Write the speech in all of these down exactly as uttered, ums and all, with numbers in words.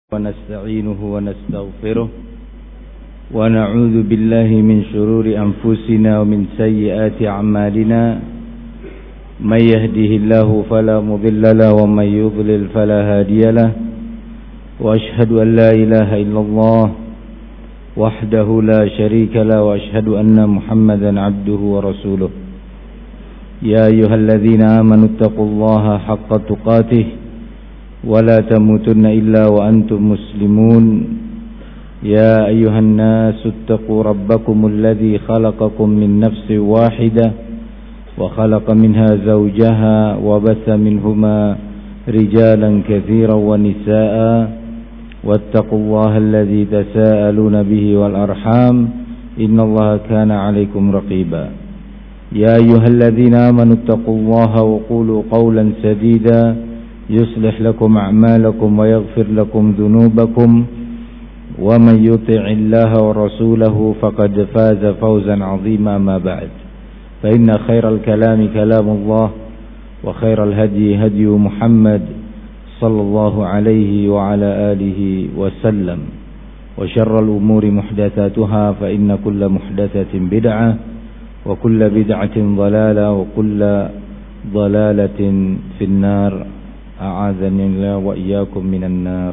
ونستعينه ونستغفره ونعوذ بالله من شرور أنفسنا ومن سيئات أعمالنا من يهده الله فلا مضل له ومن يضلل فلا هادي له وأشهد أن لا إله إلا الله وحده لا شريك له وأشهد أن محمدا عبده ورسوله يا أيها الذين آمنوا اتقوا الله حق تقاته ولا تموتن إلا وأنتم مسلمون يا أيها الناس اتقوا ربكم الذي خلقكم من نفس واحدة وخلق منها زوجها وبث منهما رجالا كثيرا ونساء واتقوا الله الذي تساءلون به والأرحام إن الله كان عليكم رقيبا يا أيها الذين آمنوا اتقوا الله وقولوا قولا سديدا يصلح لكم أعمالكم ويغفر لكم ذنوبكم ومن يطع الله ورسوله فقد فاز فوزا عظيما ما بعد فإن خير الكلام كلام الله وخير الهدي هدي محمد صلى الله عليه وعلى آله وسلم وشر الأمور محدثاتها فإن كل محدثة بدعة وكل بدعة ضلالة وكل ضلالة في النار a'adzani Allah wa iyyakum minan nar.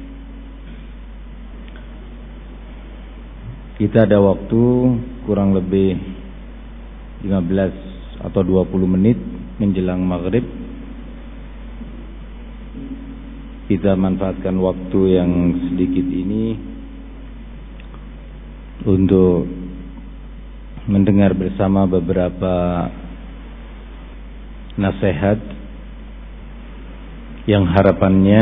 Kita ada waktu kurang lebih lima belas atau dua puluh menit menjelang maghrib. Kita manfaatkan waktu yang sedikit ini untuk mendengar bersama beberapa nasihat yang harapannya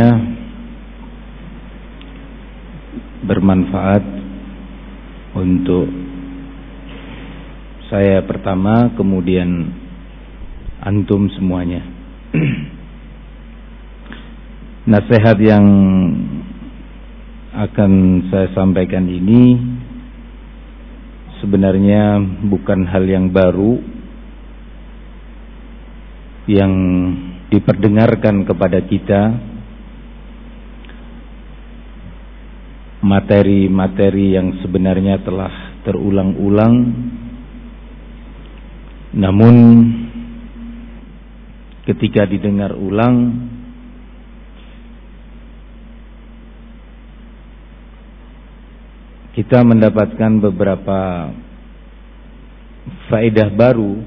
bermanfaat untuk saya pertama, kemudian antum semuanya. Nasihat yang akan saya sampaikan ini sebenarnya bukan hal yang baru yang diperdengarkan kepada kita, materi-materi yang sebenarnya telah terulang-ulang, namun ketika didengar ulang kita mendapatkan beberapa faedah baru,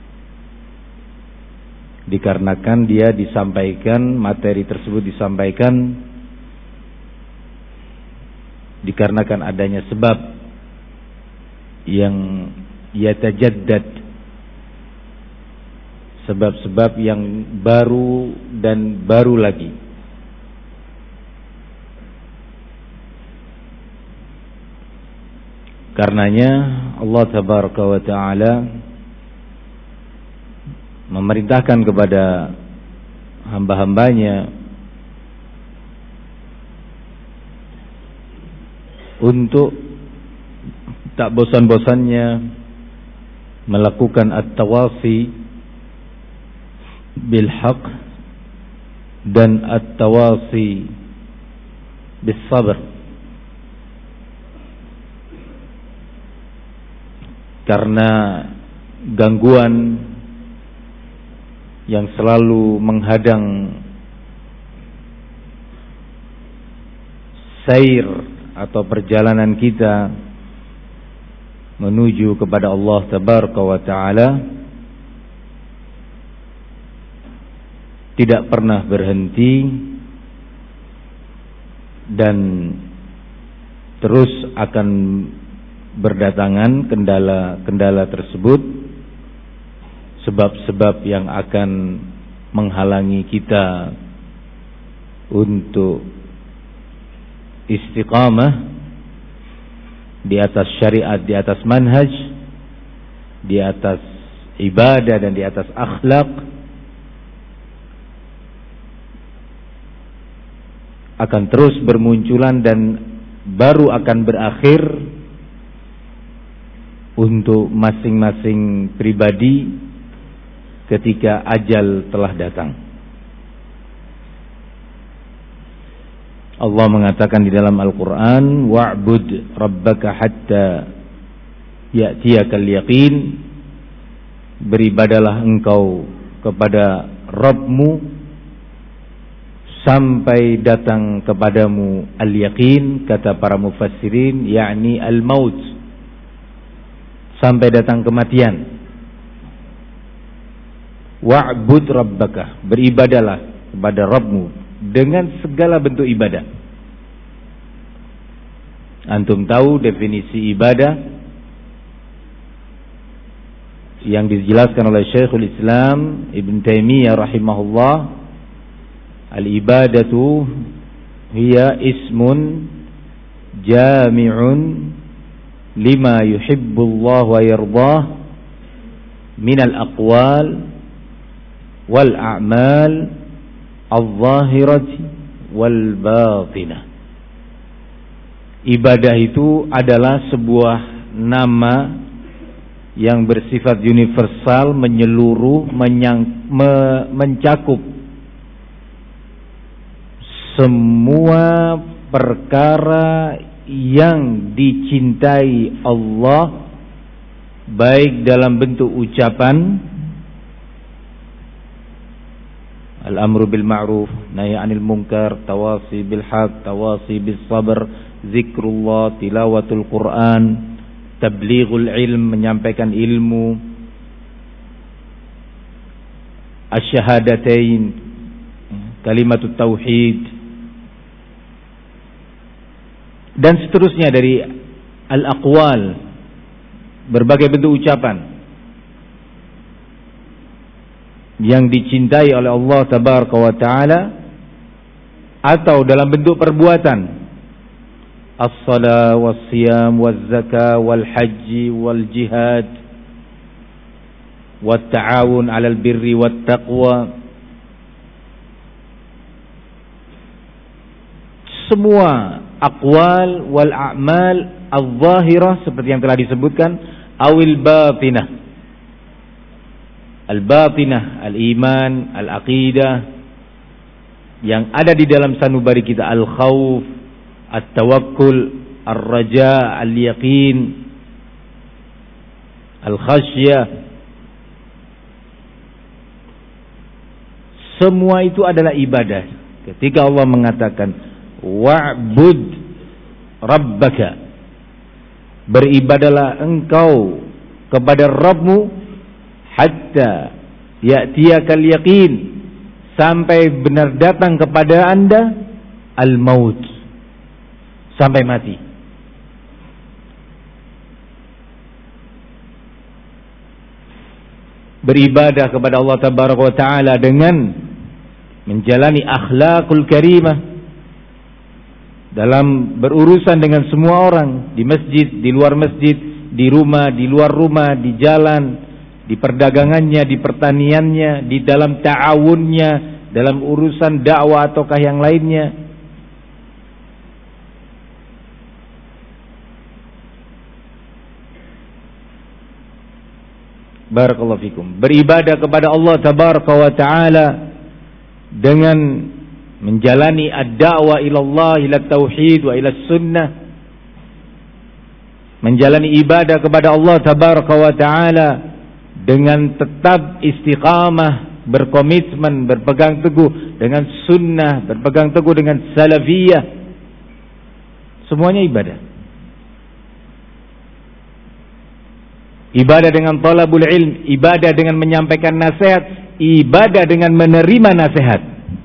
dikarenakan dia disampaikan, materi tersebut disampaikan dikarenakan adanya sebab yang yatajaddad, sebab-sebab yang baru dan baru lagi. Karenanya Allah tabaraka wa ta'ala memerintahkan kepada hamba-hambanya untuk tak bosan-bosannya melakukan at-tawasi bil haq dan at-tawasi bis sabr, karena gangguan yang selalu menghadang sair atau perjalanan kita menuju kepada Allah tabaraka wa ta'ala tidak pernah berhenti dan terus akan berdatangan kendala-kendala tersebut, sebab-sebab yang akan menghalangi kita untuk istiqamah di atas syariat, di atas manhaj, di atas ibadah dan di atas akhlak, akan terus bermunculan dan baru akan berakhir untuk masing-masing pribadi ketika ajal telah datang. Allah mengatakan di dalam Al-Quran, wa'bud rabbaka hatta ya'tiyakal yaqin, beribadalah engkau kepada Rabbmu sampai datang kepadamu al-yaqin, kata para mufassirin, yakni al-maut, sampai datang kematian. Wa'bud rabbaka, beribadalah kepada Rabbmu dengan segala bentuk ibadah. Antum tahu definisi ibadah yang dijelaskan oleh Syekhul Islam Ibn Taimiyah rahimahullah. Al-ibadatu hiya ismun jami'un lima yuhibbullah wa yardah minal aqwal wal a'mal al-zahirati wal batinah. Ibadah itu adalah sebuah nama yang bersifat universal, menyeluruh, menyang, me, mencakup semua perkara yang dicintai Allah, baik dalam bentuk ucapan, al-amru bil ma'ruf, nahi 'anil munkar, tawasi bil haq, tawasi bis sabr, zikrullah, tilawatul Quran, tablighul ilm, menyampaikan ilmu, asyhadatain, kalimatut tauhid, dan seterusnya dari al-aqwal, berbagai bentuk ucapan yang dicintai oleh Allah tabaraka wa taala, atau dalam bentuk perbuatan, as-salat was-siyam waz-zakah wal-hajj wal-jihad wat-ta'awun 'alal birri wat-taqwa. Semua aqwal wal a'mal al-zahirah seperti yang telah disebutkan, awil batinah, al-batinah, al-iman, al-aqidah, yang ada di dalam sanubari kita, al-khawf, at-tawakkul, ar-raja, al-yaqin, al-khasyah. Semua itu adalah ibadah. Ketika Allah mengatakan wa'bud rabbaka, beribadalah engkau kepada Rabbmu hatta ya'tiyakal yaqin, sampai benar datang kepada anda al-maut, sampai mati. Beribadah kepada Allah tabaraka wa taala dengan menjalani akhlakul karimah dalam berurusan dengan semua orang, di masjid, di luar masjid, di rumah, di luar rumah, di jalan, di perdagangannya, di pertaniannya, di dalam ta'awunnya, dalam urusan dakwah ataukah yang lainnya. Barakallahu fikum. Beribadah kepada Allah tabaraka wa taala dengan menjalani ad-da'wah ila Allah, ila tauhid wa ila sunnah, menjalani ibadah kepada Allah tabaraka wa taala dengan tetap istiqamah, berkomitmen, berpegang teguh dengan sunnah, berpegang teguh dengan salafiyah. Semuanya ibadah. Ibadah dengan talabul ilm, ibadah dengan menyampaikan nasihat, ibadah dengan menerima nasihat.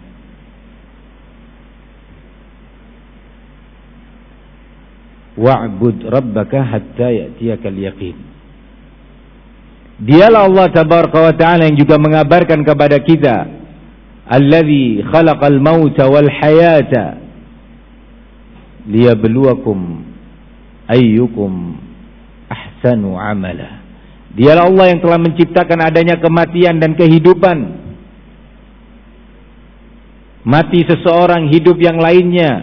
Wa'bud rabbaka hatta ya'tiyakal yaqin. Dialah Allah tabaraka wa ta'ala yang juga mengabarkan kepada kita, allazi khalaqal mauta wal hayata liyabluwakum ayyukum ahsanu amala. Dialah Allah yang telah menciptakan adanya kematian dan kehidupan. Mati seseorang, hidup yang lainnya.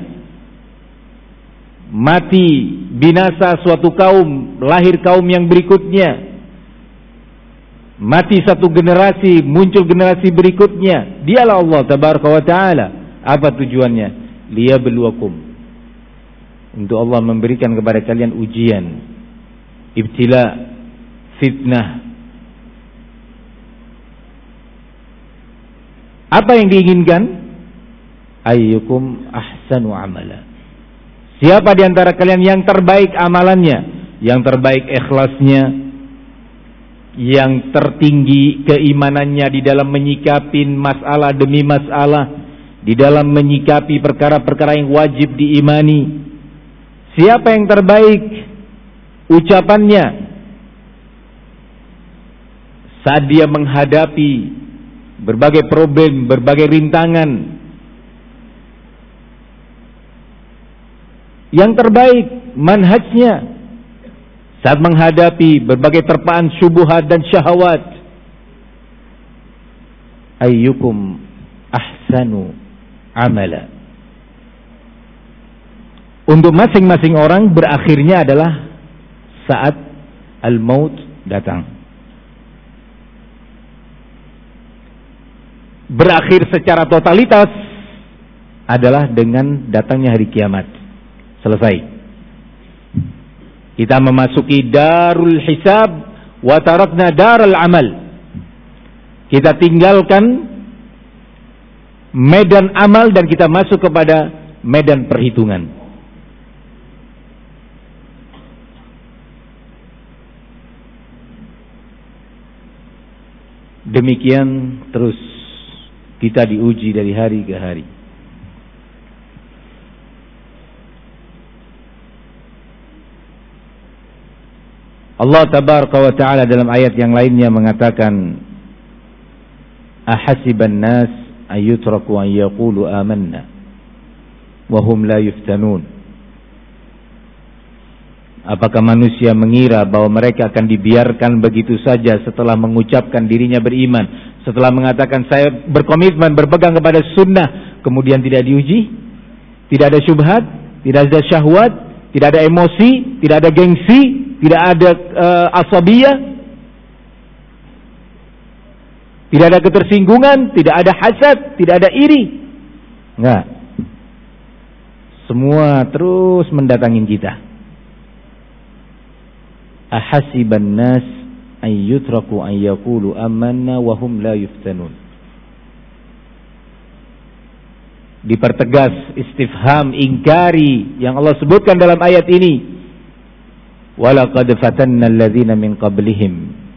Mati, binasa suatu kaum, lahir kaum yang berikutnya. Mati satu generasi, muncul generasi berikutnya. Dialah Allah tabaraka wa ta'ala. Apa tujuannya? liyabluwakum, untuk Allah memberikan kepada kalian ujian, ibtila, fitnah. Apa yang diinginkan? Ayyukum ahsanu amala. Siapa di antara kalian yang terbaik amalannya, yang terbaik ikhlasnya, yang tertinggi keimanannya di dalam menyikapi masalah demi masalah, di dalam menyikapi perkara-perkara yang wajib diimani. Siapa yang terbaik ucapannya saat dia menghadapi berbagai problem, berbagai rintangan? Yang terbaik manhajnya saat menghadapi berbagai terpaan syubhat dan syahwat. Ayyukum ahsanu amala. Untuk masing-masing orang berakhirnya adalah saat al-maut datang. Berakhir secara totalitas adalah dengan datangnya hari kiamat. Selesai. Kita memasuki darul hisab wa tarakna darul amal. Kita tinggalkan medan amal dan kita masuk kepada medan perhitungan. Demikian terus kita diuji dari hari ke hari. Allah tabaraka wa ta'ala dalam ayat yang lainnya mengatakan, ahasiban nas ayyutraku an yaqulu amanna wa hum la yuftanun. Apakah manusia mengira bahwa mereka akan dibiarkan begitu saja setelah mengucapkan dirinya beriman, setelah mengatakan saya berkomitmen berpegang kepada sunnah, kemudian tidak diuji, tidak ada syubhat, tidak ada syahwat, tidak ada emosi, tidak ada gengsi, tidak ada uh, asabiyah, tidak ada ketersinggungan, tidak ada hasad, tidak ada iri. Enggak. Semua terus mendatangi kita. Ahasiban nas an yutraku an yaqulu amanna wa hum la yuftanun. Dipertegas istifham ingkari yang Allah sebutkan dalam ayat ini. Walaqad fatanna alladhina min qablihim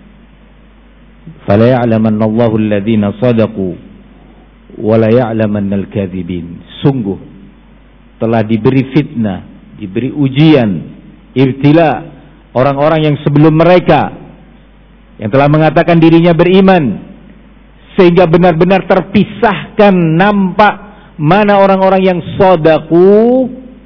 fala ya'lamanna Allahu alladhina sadaqu wa la ya'lamanna al-kadhibin. Sungguh telah diberi fitnah, diberi ujian, ibtila orang-orang yang sebelum mereka yang telah mengatakan dirinya beriman, sehingga benar-benar terpisahkan nampak mana orang-orang yang shadaku,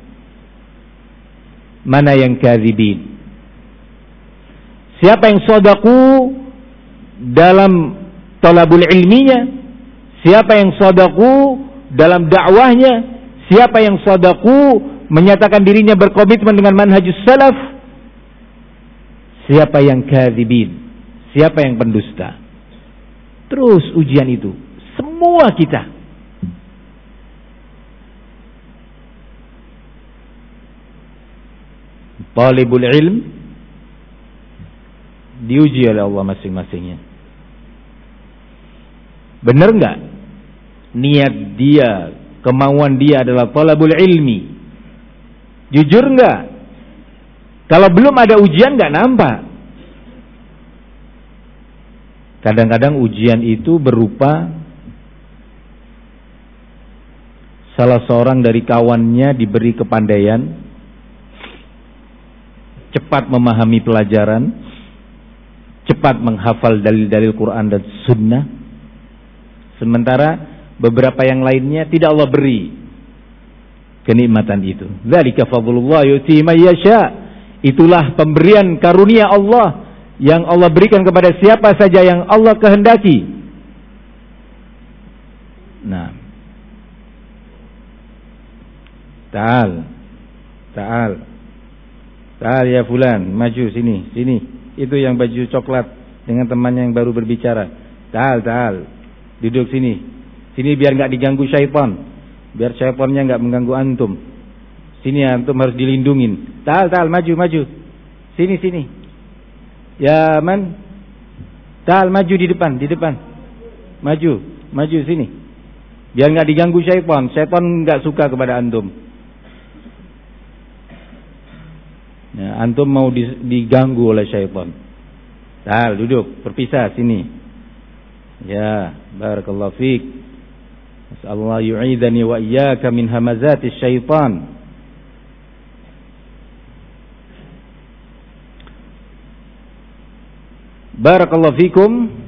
mana yang kadzibin. Siapa yang shadaku dalam talabul ilminya, siapa yang shadaku dalam dakwahnya, siapa yang shadaku menyatakan dirinya berkomitmen dengan manhajus salaf, siapa yang kadzibin, siapa yang pendusta. Terus ujian itu semua kita. Talibul ilm diuji oleh Allah masing-masingnya. Benar enggak niat dia, kemauan dia adalah talabul ilmi? Jujur enggak? Kalau belum ada ujian enggak nampak. Kadang-kadang ujian itu berupa salah seorang dari kawannya diberi kepandaian, cepat memahami pelajaran, cepat menghafal dalil-dalil Quran dan Sunnah. Sementara beberapa yang lainnya tidak Allah beri kenikmatan itu. Dzalika fadlullah yu'ti may yasha. Itulah pemberian karunia Allah yang Allah berikan kepada siapa saja yang Allah kehendaki. Nah, Ta'al, Ta'al, Ta'al ya fulan, maju sini, sini. Itu yang baju coklat dengan temannya yang baru berbicara. Ta'al, Ta'al, duduk sini, sini biar nggak diganggu syaitan. biar syaitannya nggak mengganggu antum. Sini antum harus dilindungin. Tal, tal, maju, maju. Sini, sini. Ya man, tal, maju di depan, di depan. Maju, maju sini. Biar nggak diganggu syaitan. Syaitan nggak suka kepada antum. Ya, antum mau diganggu oleh syaitan. Tal, duduk, berpisah sini. Ya, barakallahu fiik. As'alullah yu'idani wa iyyaka min hamazati syaitan. Barakallahu fikum.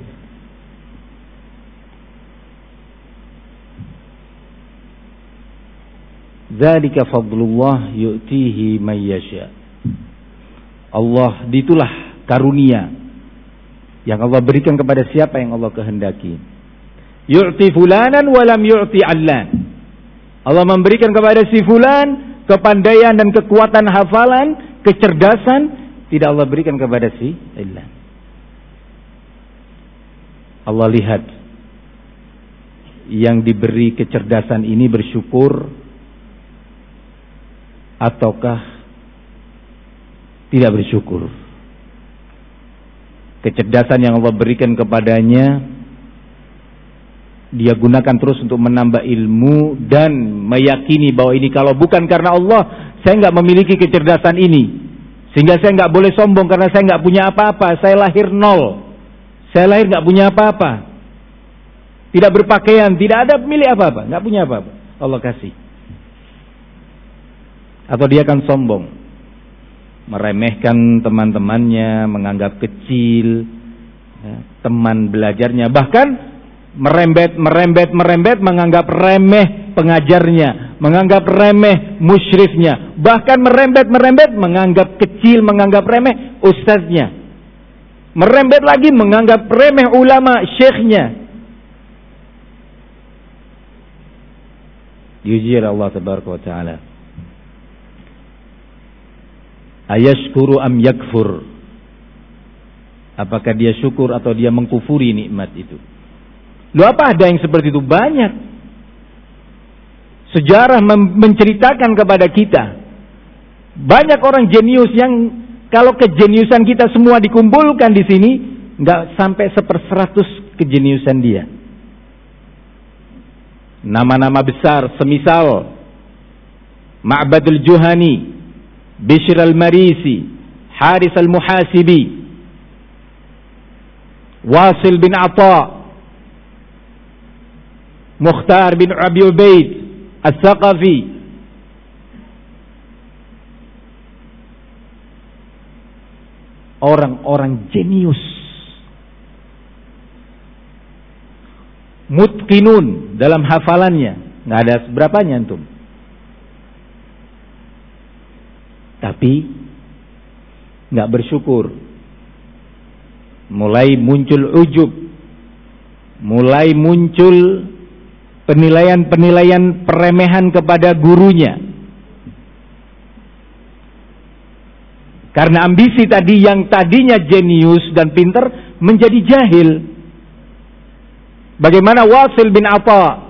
Dzalika fadlullah yu'tihi may yasha. Allah, ditulah karunia yang Allah berikan kepada siapa yang Allah kehendaki. Yu'ti fulanan walam yu'ti allan. Allah memberikan kepada si fulan kepandaian dan kekuatan hafalan, kecerdasan, tidak Allah berikan kepada si allan. Allah lihat yang diberi kecerdasan ini bersyukur ataukah tidak bersyukur. Kecerdasan yang Allah berikan kepadanya, dia gunakan terus untuk menambah ilmu dan meyakini bahwa ini kalau bukan karena Allah, saya nggak memiliki kecerdasan ini, sehingga saya nggak boleh sombong karena saya nggak punya apa-apa. Saya lahir nol, saya lahir nggak punya apa-apa, tidak berpakaian, tidak ada milik apa-apa, nggak punya apa-apa. Allah kasih. Atau dia akan sombong, meremehkan teman-temannya, menganggap kecil ya, teman belajarnya, bahkan merembet, merembet, merembet, menganggap remeh pengajarnya, menganggap remeh musyrifnya, bahkan merembet, merembet, menganggap kecil, menganggap remeh ustaznya, merembet lagi, menganggap remeh ulama syekhnya. Diuji Allah tabaraka wa ta'ala. Ayashkuru am yakfur. Apakah dia syukur atau dia mengkufuri nikmat itu? Lu apa ada yang seperti itu? Banyak. Sejarah menceritakan kepada kita. Banyak orang jenius yang kalau kejeniusan kita semua dikumpulkan di sini, nggak sampai seperseratus kejeniusan dia. Nama-nama besar semisal Ma'badul Juhani, Bishr al-Marisi, Haris al-Muhasibi, Wasil bin Atha, Mukhtar bin Abi Ubaid Al-Thaqafi, orang-orang jenius, mutqinun dalam hafalannya, nggak ada seberapanya antum. Tapi nggak bersyukur, mulai muncul ujub, mulai muncul penilaian-penilaian peremehan kepada gurunya. Karena ambisi tadi, yang tadinya jenius dan pinter menjadi jahil. Bagaimana Wasil bin Atha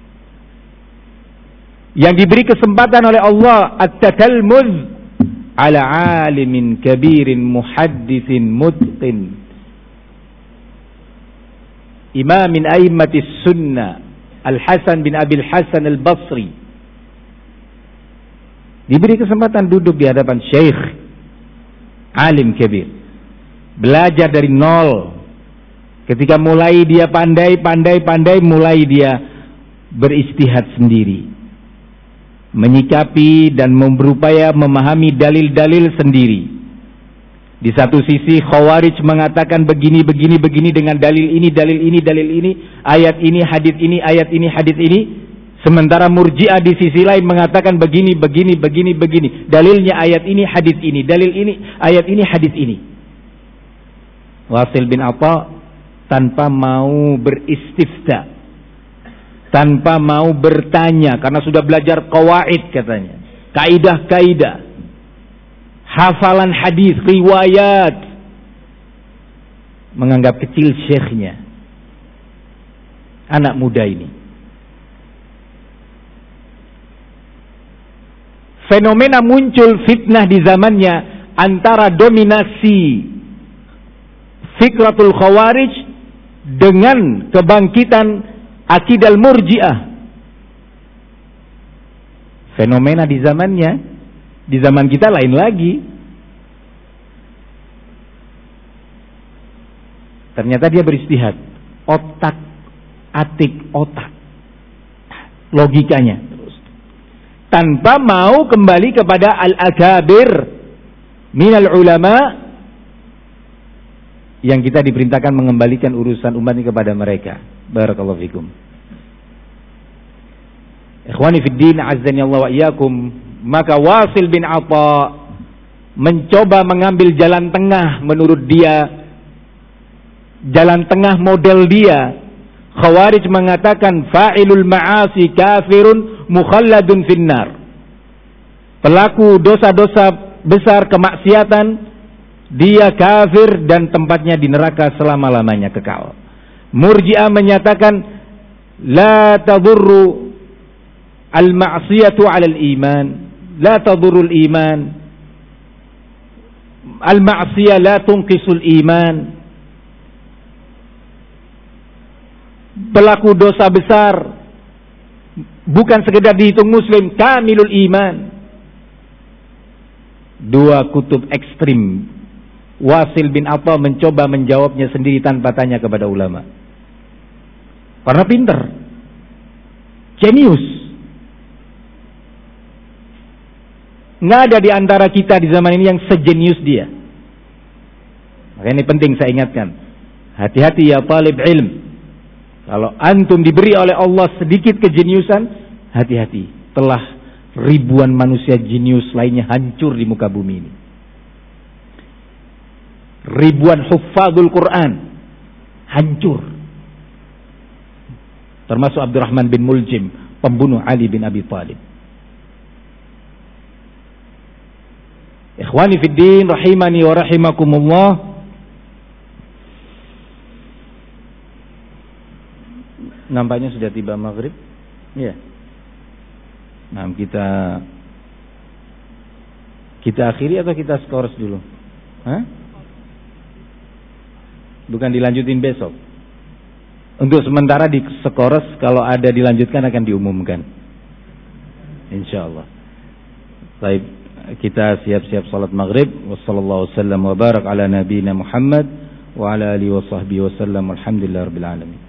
yang diberi kesempatan oleh Allah at-tatalmuz ala alimin kabirin muhaddithin mutqin, imamin a'immatis sunnah, Al-Hasan bin Abil Hasan Al-Basri, diberi kesempatan duduk di hadapan syekh alim kabir, belajar dari nol. Ketika mulai dia pandai, pandai, pandai, mulai dia beristihad sendiri, menyikapi dan berupaya memahami dalil-dalil sendiri. Di satu sisi Khawarij mengatakan begini, begini, begini dengan dalil ini, dalil ini, dalil ini, ayat ini, hadis ini, ayat ini, hadis ini. Sementara Murji'ah di sisi lain mengatakan begini, begini, begini, begini. Dalilnya ayat ini, hadis ini, dalil ini, ayat ini, hadis ini. Wasil bin Atha tanpa mau beristifta, tanpa mau bertanya, karena sudah belajar qawaid katanya, kaidah-kaidah, hafalan hadis, riwayat, menganggap kecil syekhnya. Anak muda ini fenomena muncul fitnah di zamannya antara dominasi fikratul khawarij dengan kebangkitan akidal murji'ah. Fenomena di zamannya, di zaman kita lain lagi. Ternyata dia beristihad, otak atik otak, logikanya terus, tanpa mau kembali kepada al-akabir minal ulama yang kita diperintahkan mengembalikan urusan umat ini kepada mereka. Barakallahu fikum. Ikhwani fid din, azzani Allah wa iyyakum. Maka Wasil bin Atha mencoba mengambil jalan tengah menurut dia, jalan tengah model dia. Khawarij mengatakan fa'ilul ma'asi kafirun mukhalladun finnar. Pelaku dosa-dosa besar kemaksiatan, dia kafir dan tempatnya di neraka selama-lamanya kekal. Murji'ah menyatakan la tadurru al-ma'siyatu 'ala al-iman, la tadurru al-iman, al-ma'siyah la tunqisul iman. Pelaku dosa besar bukan sekedar dihitung muslim, kamilul iman. Dua kutub ekstrim. Wasil bin Atha mencoba menjawabnya sendiri tanpa tanya kepada ulama. Karena pinter, jenius. Nggak ada di antara kita di zaman ini yang sejenius dia. Makanya ini penting saya ingatkan. Hati-hati ya talib ilm. Kalau antum diberi oleh Allah sedikit kejeniusan, hati-hati. Telah ribuan manusia jenius lainnya hancur di muka bumi ini. Ribuan huffazul Quran hancur. Termasuk Abdurrahman bin Muljim, pembunuh Ali bin Abi Thalib. Ikhwani fid din, rahimani wa rahimakumullah. Nampaknya sudah tiba maghrib. Ya. Nah, kita kita akhiri atau kita skors dulu? Hah? Bukan dilanjutin besok. Untuk sementara di skors, kalau ada dilanjutkan akan diumumkan. Insyaallah. Baik, kita siap-siap salat maghrib. Wassallallahu wasallam wa barak ala nabiyina Muhammad wa ala alihi wa sahbihi wasallam. Alhamdulillahirabbil alamin.